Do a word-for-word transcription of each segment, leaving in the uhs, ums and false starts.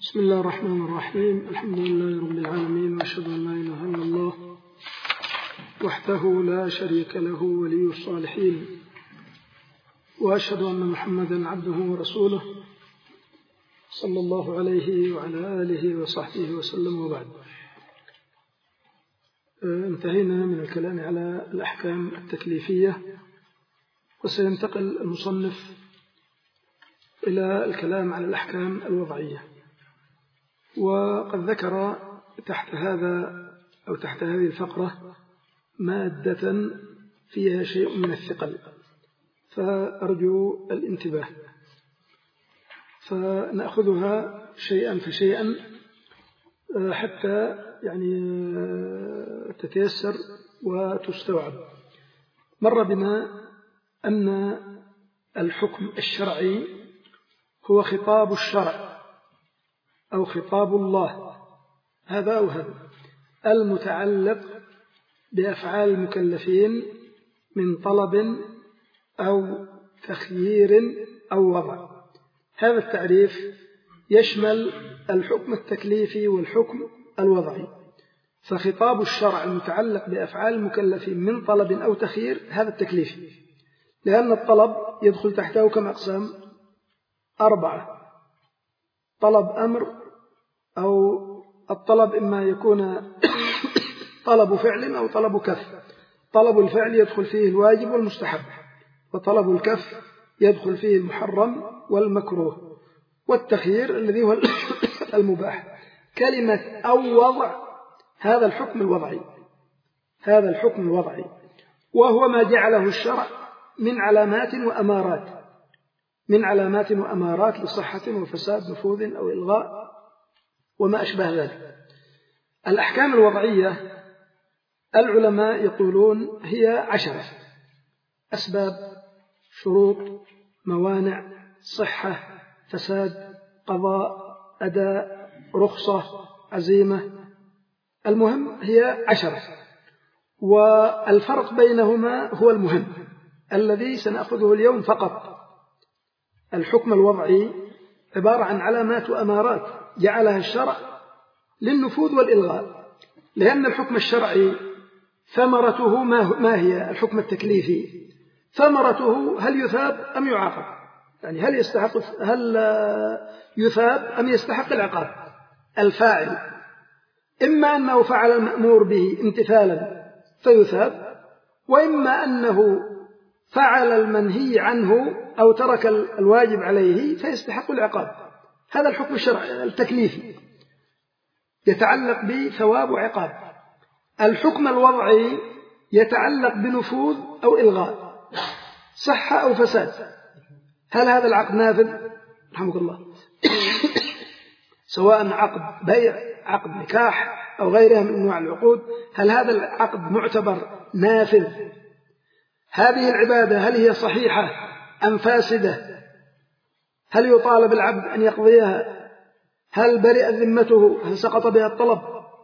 بسم الله الرحمن الرحيم. الحمد لله رب العالمين، وأشهد أن لا إله إلا الله وحده لا شريك له ولي الصالحين، وأشهد أن محمدا عبده ورسوله صلى الله عليه وعلى آله وصحبه وسلم، وبعد. انتهينا من الكلام على الأحكام التكليفية، وسينتقل المصنف إلى الكلام على الأحكام الوضعية. وقد ذكر تحت هذا أو تحت هذه الفقرة مادة فيها شيء من الثقل، فأرجو الانتباه، فنأخذها شيئا فشيئا حتى يعني تتيسر وتستوعب. مر بنا أن الحكم الشرعي هو خطاب الشرع أو خطاب الله، هذا أو هذا، المتعلق بأفعال المكلفين من طلب أو تخيير أو وضع. هذا التعريف يشمل الحكم التكليفي والحكم الوضعي. فخطاب الشرع المتعلق بأفعال المكلفين من طلب أو تخيير هذا التكليفي، لأن الطلب يدخل تحته كم أقسام؟ أربعة: طلب أمر، أو الطلب إما يكون طلب فعل أو طلب كف. طلب الفعل يدخل فيه الواجب والمستحب، وطلب الكف يدخل فيه المحرم والمكروه، والتخيير الذي هو المباح. كلمة أو وضع هذا الحكم الوضعي، هذا الحكم الوضعي، وهو ما جعله الشرع من علامات وأمارات، من علامات وأمارات لصحة وفساد نفوذ أو إلغاء وما أشبه ذلك. الأحكام الوضعية العلماء يقولون هي عشرة: أسباب، شروط، موانع، صحة، فساد، قضاء، أداء، رخصة، عزيمة. المهم هي عشرة، والفرق بينهما هو المهم الذي سنأخذه اليوم فقط. الحكم الوضعي عبارة عن علامات وأمارات جعلها الشرع للنفوذ والإلغاء، لأن الحكم الشرعي ثمرته ما هي؟ الحكم التكليفي ثمرته هل يثاب أم يعاقب؟ يعني هل يستحق هل يثاب أم يستحق العقاب؟ الفاعل إما أنه فعل المأمور به امتثالا فيثاب، وإما أنه فعل المنهي عنه أو ترك الواجب عليه فيستحق العقاب. هذا الحكم الشرعي التكليفي يتعلق بثواب وعقاب. الحكم الوضعي يتعلق بنفوذ أو إلغاء، صحة أو فساد. هل هذا العقد نافذ؟ رحمك الله. سواء عقد بيع، عقد نكاح، أو غيرها من أنواع العقود، هل هذا العقد معتبر نافذ؟ هذه العبادة هل هي صحيحة أم فاسدة؟ هل يطالب العبد أن يقضيها؟ هل برئت ذمته؟ هل سقط بها الطلب؟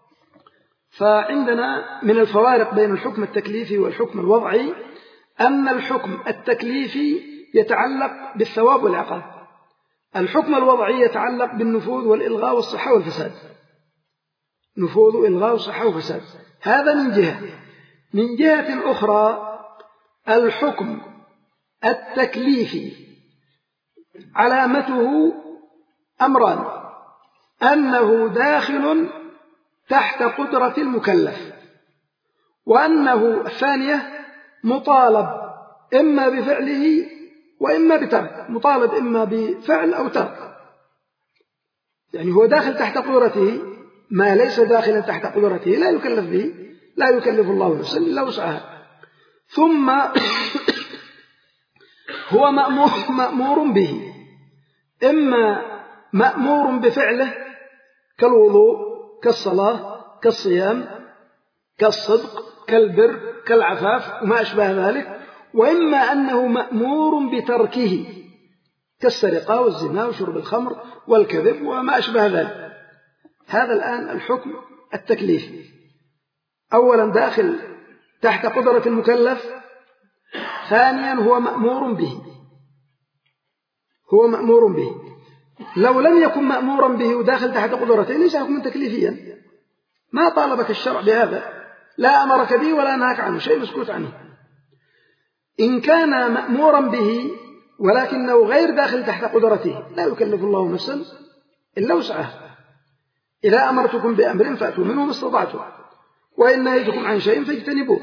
فعندنا من الفوارق بين الحكم التكليفي والحكم الوضعي أن الحكم التكليفي يتعلق بالثواب والعقاب، الحكم الوضعي يتعلق بالنفوذ والإلغاء والصحة والفساد. نفوذ وإلغاء والصحة والفساد، هذا من جهة. من جهة أخرى الحكم التكليفي علامته أمران: أنه داخل تحت قدرة المكلف، وأنه الثانية مطالب إما بفعله وإما بترك، مطالب إما بفعل أو ترك. يعني هو داخل تحت قدرته، ما ليس داخلا تحت قدرته لا يكلف به، لا يكلف الله نفسا إلا وسعها. ثم هو مأمور, مأمور به، إما مأمور بفعله كالوضوء، كالصلاة، كالصيام، كالصدق، كالبر، كالعفاف وما أشبه ذلك، وإما أنه مأمور بتركه كالسرقة والزنا وشرب الخمر والكذب وما أشبه ذلك. هذا الآن الحكم التكليفي، أولا داخل تحت قدرة المكلف، ثانيا هو مأمور به، هو مأمور به. لو لم يكن مأمورا به وداخل تحت قدرته ليس حكما تكليفيا، ما طالبك الشرع بهذا، لا أمرك به ولا نهاك عنه، شيء مسكوت عنه. إن كان مأمورا به ولكنه غير داخل تحت قدرته لا يكلف الله نفسا إلا وسعها. إذا أمرتكم بأمر فأتوا منه ما استطعتم، وإن نهيتكم عن شيء فاجتنبوه.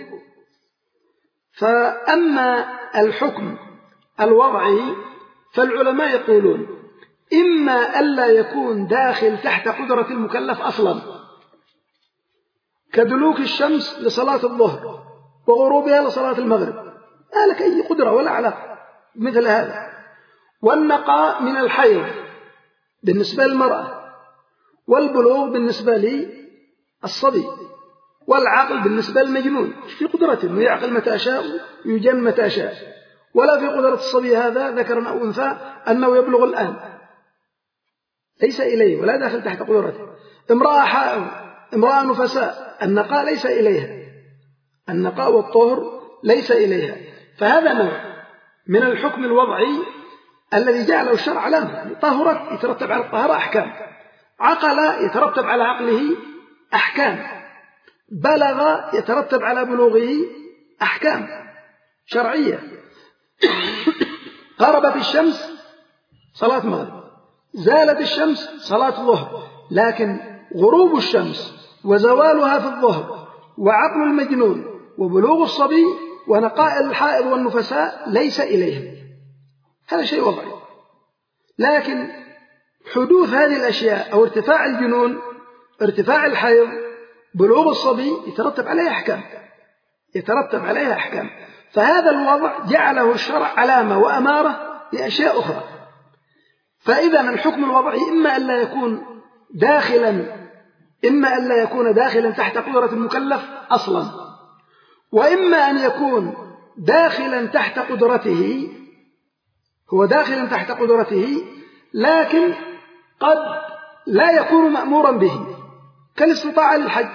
فأما الحكم الوضعي فالعلماء يقولون إما ألا يكون داخل تحت قدرة المكلف أصلا، كدلوك الشمس لصلاة الظهر وغروبها لصلاة المغرب، ما لك أي قدرة ولا علاقة مثل هذا. والنقاء من الحيض بالنسبة للمرأة، والبلوغ بالنسبة للصبي، والعقل بالنسبة للمجنون في قدرته أنه يعقل متى شاء ويجن متى شاء، ولا في قدرة الصبي هذا ذكر أو أنثى أنه يبلغ الآن، ليس إليه ولا داخل تحت قدرته. امرأة حائض، امرأة نفساء، النقاء ليس إليها، النقاء والطهر ليس إليها. فهذا نوع من الحكم الوضعي الذي جعله الشرع علامة. طهرت يترتب على الطهارة أحكام، عقل يترتب على عقله أحكام، بلغ يترتب على بلوغه أحكام شرعية. غربت الشمس صلاة مغرب، زالت الشمس صلاة ظهر، لكن غروب الشمس وزوالها في الظهر وعقل المجنون وبلوغ الصبي ونقاء الحائض والنفساء ليس إليهم، هذا شيء وضعي. لكن حدوث هذه الأشياء أو ارتفاع الجنون، ارتفاع الحيض، بلوغ الصبي يترتب عليه أحكام، يترتب عليها أحكام. فهذا الوضع جعله الشرع علامة وأمارة لأشياء أخرى. فإذا الحكم الوضعي إما أن لا يكون داخلا إما أن لا يكون داخلا تحت قدرة المكلف أصلا، وإما أن يكون داخلا تحت قدرته، هو داخلا تحت قدرته لكن قد لا يكون مأمورا به، كالاستطاعة للحج،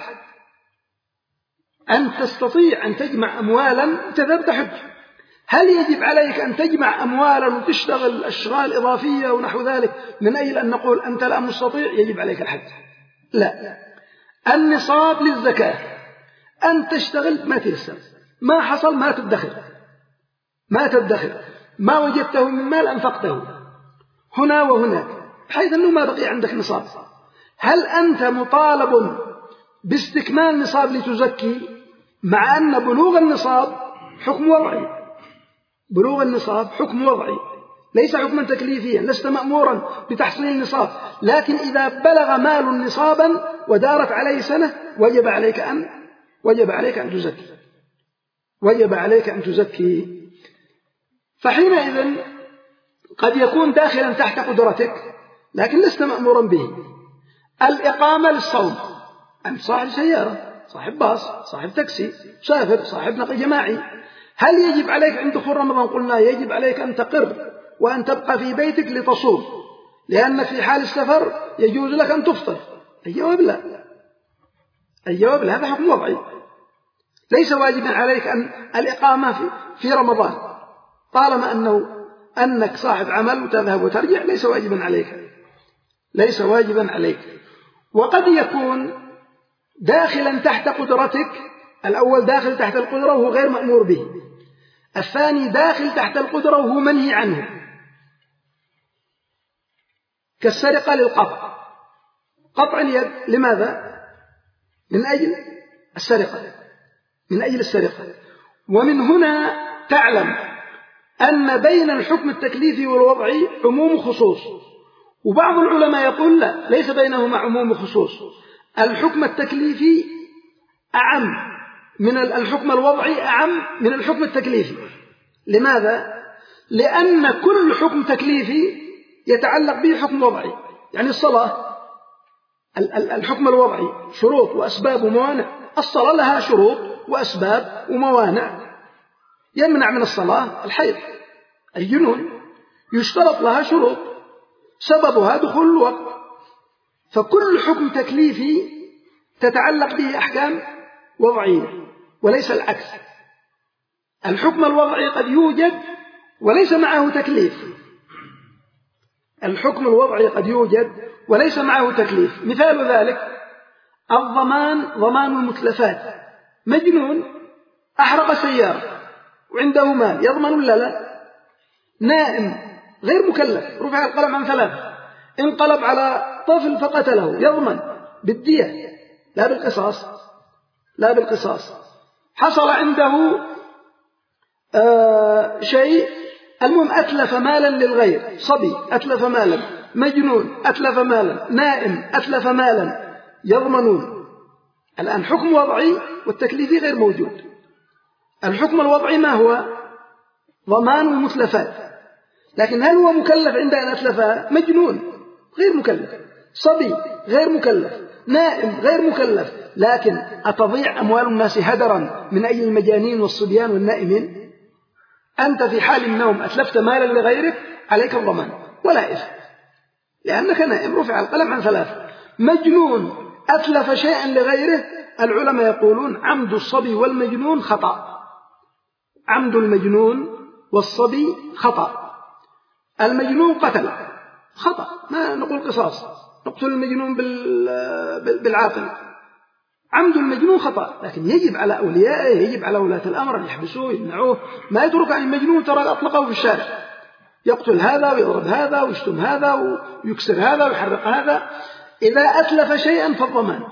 أن تستطيع أن تجمع أموالا تذهب تحج، هل يجب عليك أن تجمع أموالا وتشتغل أشغال إضافية ونحو ذلك من أجل أن نقول أنت لا مستطيع يجب عليك الحج؟ لا. النصاب للزكاة أن تشتغل ما تيسر، ما حصل ما تدخر، ما تدخر، ما وجدته من مال أنفقته هنا وهناك بحيث أنه ما بقي عندك نصاب. هل أنت مطالب باستكمال نصاب لتزكي، مع أن بلوغ النصاب حكم وضعي؟ بلوغ النصاب حكم وضعي ليس حكما تكليفيا، لست مأمورا بتحصيل النصاب، لكن إذا بلغ مال نصابا ودارت عليه سنة وجب عليك أن وجب عليك أن تزكي وجب عليك أن تزكي. فحينئذ قد يكون داخلا تحت قدرتك لكن لست مأمورا به. الإقامة للصوم، أنت صاحب سيارة، صاحب باص، صاحب تاكسي، شافر، صاحب نقل جماعي، هل يجب عليك عند دخول رمضان؟ قلنا يجب عليك أن تقر وأن تبقى في بيتك لتصوم، لأنك في حال السفر يجوز لك أن تفطر. الجواب لا، الجواب لا، هذا حكم وضعي، ليس واجبا عليك أن الإقامة في, في رمضان، طالما أنه أنك صاحب عمل وتذهب وترجع ليس واجبا عليك، ليس واجبا عليك. وقد يكون داخلا تحت قدرتك، الأول داخل تحت القدرة وهو غير مأمور به، الثاني داخل تحت القدرة وهو منهي عنه، كالسرقة للقطع، قطع اليد، لماذا؟ من أجل السرقة، من أجل السرقة. ومن هنا تعلم أن بين الحكم التكليفي والوضعي عموم خصوص، وبعض العلماء يقول لا، ليس بينهما عموم خصوص، الحكم التكليفي أعم من الحكم الوضعي، أعم من الحكم التكليفي. لماذا؟ لأن كل حكم تكليفي يتعلق به حكم وضعي. يعني الصلاة الحكم الوضعي شروط وأسباب وموانع، الصلاة لها شروط وأسباب وموانع، يمنع من الصلاة الحيض، الجنون، يشترط لها شروط سببها دخول الوقت. فكل حكم تكليفي تتعلق به أحكام وضعية وليس العكس. الحكم الوضعي قد يوجد وليس معه تكليف، الحكم الوضعي قد يوجد وليس معه تكليف. مثال ذلك الضمان، ضمان المتلفات. مجنون أحرق سيارة وعنده مال، يضمن ولا لا؟ نائم غير مكلف، رفع القلم عن ثلاثة، انقلب على طفل فقتله، يضمن بالدية لا بالقصاص، لا بالقصاص. حصل عنده آه شيء، المهم أتلف مالا للغير، صبي أتلف مالا، مجنون أتلف مالا، نائم أتلف مالا، يضمنون. الآن حكم وضعي والتكليفي غير موجود. الحكم الوضعي ما هو؟ ضمان المتلفات. لكن هل هو مكلف عند أن أتلفها؟ مجنون غير مكلف، صبي غير مكلف، نائم غير مكلف. لكن أتضيع أموال الناس هدرا من أجل المجانين والصبيان والنائمين؟ أنت في حال النوم أتلفت مالا لغيرك، عليك الضمان ولا إثم، لأنك نائم، رفع القلم عن ثلاثة. مجنون أتلف شيئا لغيره، العلماء يقولون عمد الصبي والمجنون خطأ، عمد المجنون والصبي خطأ. المجنون قتل خطأ، ما نقول قصاص، نقتل المجنون بالعاقل. عمد المجنون خطأ، لكن يجب على أوليائه، يجب على ولاة الأمر أن يحبسوه يمنعوه، ما يترك عن المجنون ترى أطلقه في الشارع، يقتل هذا ويضرب هذا ويشتم هذا ويكسر هذا ويحرق هذا. إذا أتلف شيئا فالضمان.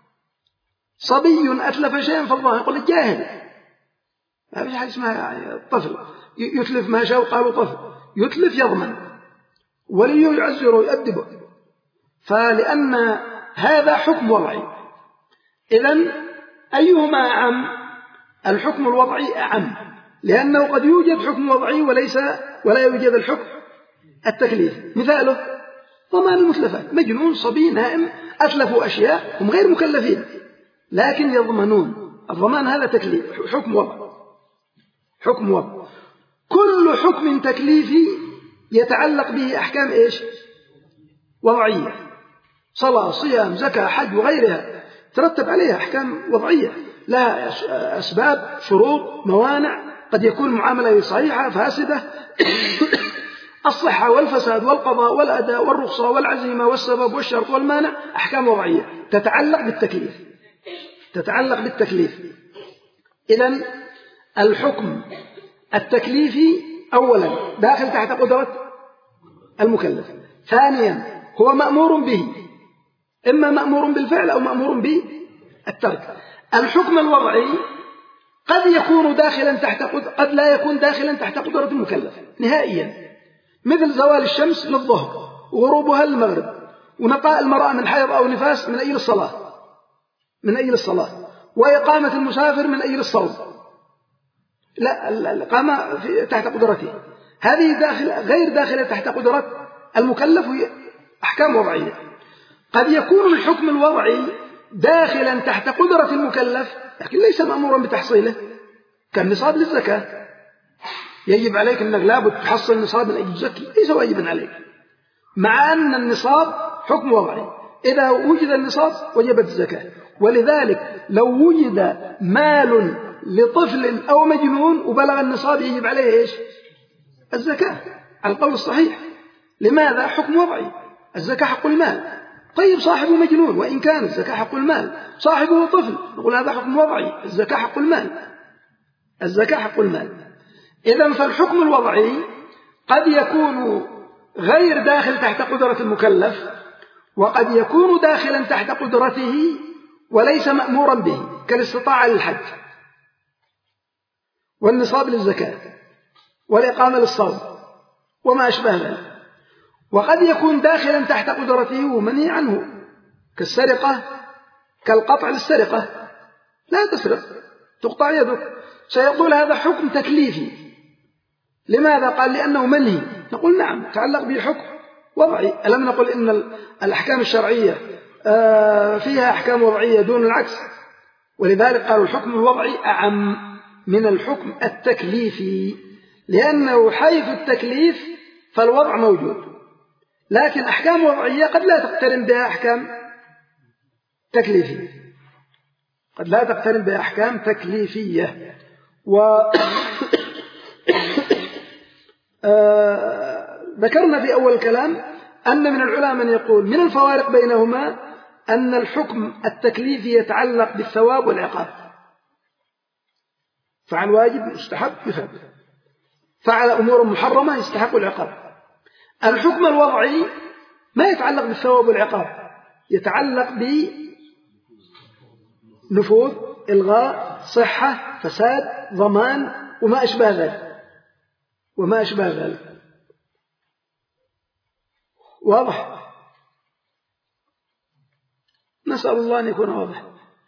صبي أتلف شيئا فالضمان، يقول الجاهل، ما في حاجة اسمها طفل يتلف ما شاء وقالوا طفل، يتلف يضمن، وليه يعزره ويؤدبه. فلأن هذا حكم وضعي، إذن أيهما أعم؟ الحكم الوضعي أعم، لأنه قد يوجد حكم وضعي وليس ولا يوجد الحكم التكليف. مثاله ضمان المتلفات، مجنون صبي نائم أتلفوا أشياء، هم غير مكلفين لكن يضمنون. الضمان هذا تكليف، حكم وضع، حكم وضع. كل حكم تكليفي يتعلق به أحكام إيش؟ وضعية، صلاة صيام زكاة حج وغيرها، ترتب عليها أحكام وضعية لها أسباب شروط موانع، قد يكون معاملة صحيحة فاسدة الصحة والفساد والقضاء والأداء والرخصة والعزيمة والسبب والشرط والمانع، أحكام وضعية تتعلق بالتكليف، تتعلق بالتكليف. إذن الحكم التكليفي أولا داخل تحت قدرة المكلف، ثانيا هو مأمور به، إما مأمور بالفعل أو مأمور بالترك. الحكم الوضعي قد يكون داخلا تحت قد... قد لا يكون داخلا تحت قدرة المكلف نهائيا، مثل زوال الشمس للظهر وغروبها للمغرب، ونقاء المرأة من حيض أو نفاس من أجل الصلاة من أجل الصلاة، وإقامة المسافر من أجل الصوم، لا الإقامة تحت قدرته، هذه داخل غير داخلة تحت قدرة المكلف، وهي أحكام وضعية. قد يكون الحكم الوضعي داخلا تحت قدرة المكلف لكن ليس مأمورا بتحصيله، كالنصاب للزكاة، يجب عليك أنك لابد تحصل النصاب من أجل تزكي، ليس واجبا عليك، مع أن النصاب حكم وضعي، إذا وجد النصاب وجبت الزكاة. ولذلك لو وجد مال لطفل أو مجنون وبلغ النصاب يجب عليه إيش؟ الزكاة على القول الصحيح. لماذا؟ حكم وضعي، الزكاة حق المال. طيب صاحبه مجنون وإن كان الزكاة حق المال، صاحبه طفل نقول هذا حكم وضعي، الزكاة حق المال، الزكاة حق المال. إذن فالحكم الوضعي قد يكون غير داخل تحت قدرة المكلف، وقد يكون داخلا تحت قدرته وليس مأمورا به، كالاستطاعة للحج والنصاب للزكاة والإقامة للصوم وما أشبه ذلك. وقد يكون داخلا تحت قدرته ومنهي عنه، كالسرقة، كالقطع للسرقة، لا تسرق تقطع يدك، سيقول هذا حكم تكليفي. لماذا؟ قال لأنه منهي، نقول نعم تعلق به حكم وضعي. ألم نقل إن الأحكام الشرعية فيها أحكام وضعية دون العكس؟ ولذلك قالوا الحكم الوضعي أعم من الحكم التكليفي، لأنه حيث التكليف فالوضع موجود، لكن أحكام وضعية قد لا تقترن بها أحكام تكليفية، قد لا تقترن بها أحكام تكليفية. و ذكرنا في أول الكلام أن من العلماء من يقول من الفوارق بينهما أن الحكم التكليفي يتعلق بالثواب والعقاب، فعل واجب مستحب يثاب، فعل أمور محرمة يستحق العقاب. الحكم الوضعي ما يتعلق بالثواب والعقاب، يتعلق بنفوذ، إلغاء، صحة، فساد، ضمان وما أشبه ذلك وما أشبه ذلك. واضح؟ نسأل الله أن يكون واضح.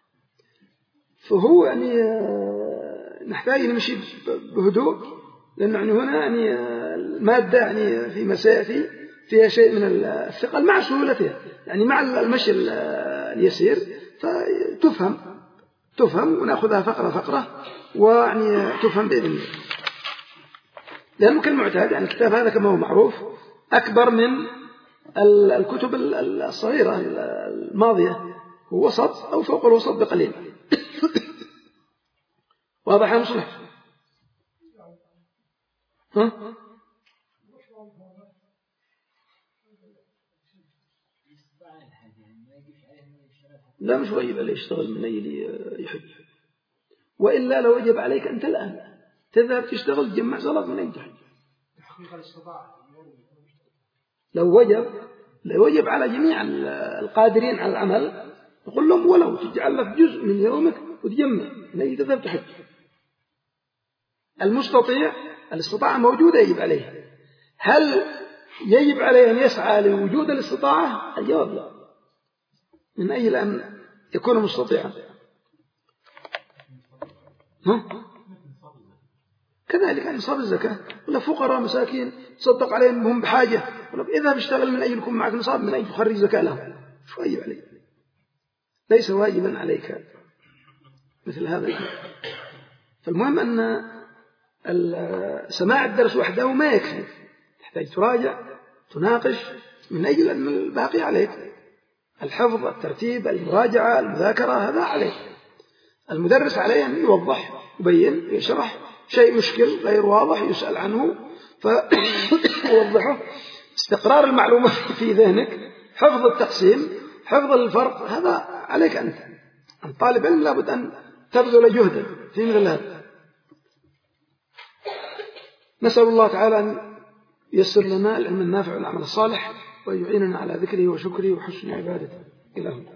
فهو يعني نحتاج نمشي بهدوء، لأن يعني هنا يعني المادة يعني في مسائل فيها شيء من الثقل مع سهولتها، يعني مع المشي اليسير فتفهم تفهم ونأخذها فقرة فقرة ويعني تفهم بإذن الله. لأنه كالمعتاد يعني الكتاب هذا كما هو معروف أكبر من الكتب الصغيرة الماضية، هو وسط أو فوق الوسط بقليل. واضح يا مصلح؟ ها؟ لا مش واجب عليه يشتغل من أي اللي يحب، وإلا لو وجب عليك أنت الآن تذهب تشتغل تجمع صلاة من أي تحب. لو وجب لو وجب على جميع القادرين على العمل نقول لهم ولو تجعل لك جزء من يومك وتجمع من أي تذهب تحب. المستطيع الاستطاعة موجودة يجب عليه. هل يجب عليه أن يسعى لوجود الاستطاعة؟ الجواب لا، من أجل أن يكون مستطيعا. ها؟ كذلك عن نصاب الزكاة، ولا فقراء مساكين تصدق عليهم هم بحاجة، ولا إذا بيشتغل من أجل يكون معك نصاب من أجل تخرج زكاة لهم، شو واجب عليك؟ ليس واجبا عليك مثل هذا الأمر. فالمهم أن سماع الدرس وحده ما يكفي، تحتاج تراجع تناقش من أجل أن الباقي عليك، الحفظ، الترتيب، المراجعة، المذاكرة، هذا عليك. المدرس عليه أن يوضح يبين يشرح شيء مشكل غير واضح يسأل عنه فيوضحه. استقرار المعلومة في ذهنك، حفظ التقسيم، حفظ الفرق، هذا عليك أنت. أنت طالب علم لابد أن تبذل جهدا في مثل هذا. نسأل الله تعالى أن ييسر لنا العلم النافع والعمل الصالح ويعيننا على ذكره وشكره وحسن عبادته. إلهنا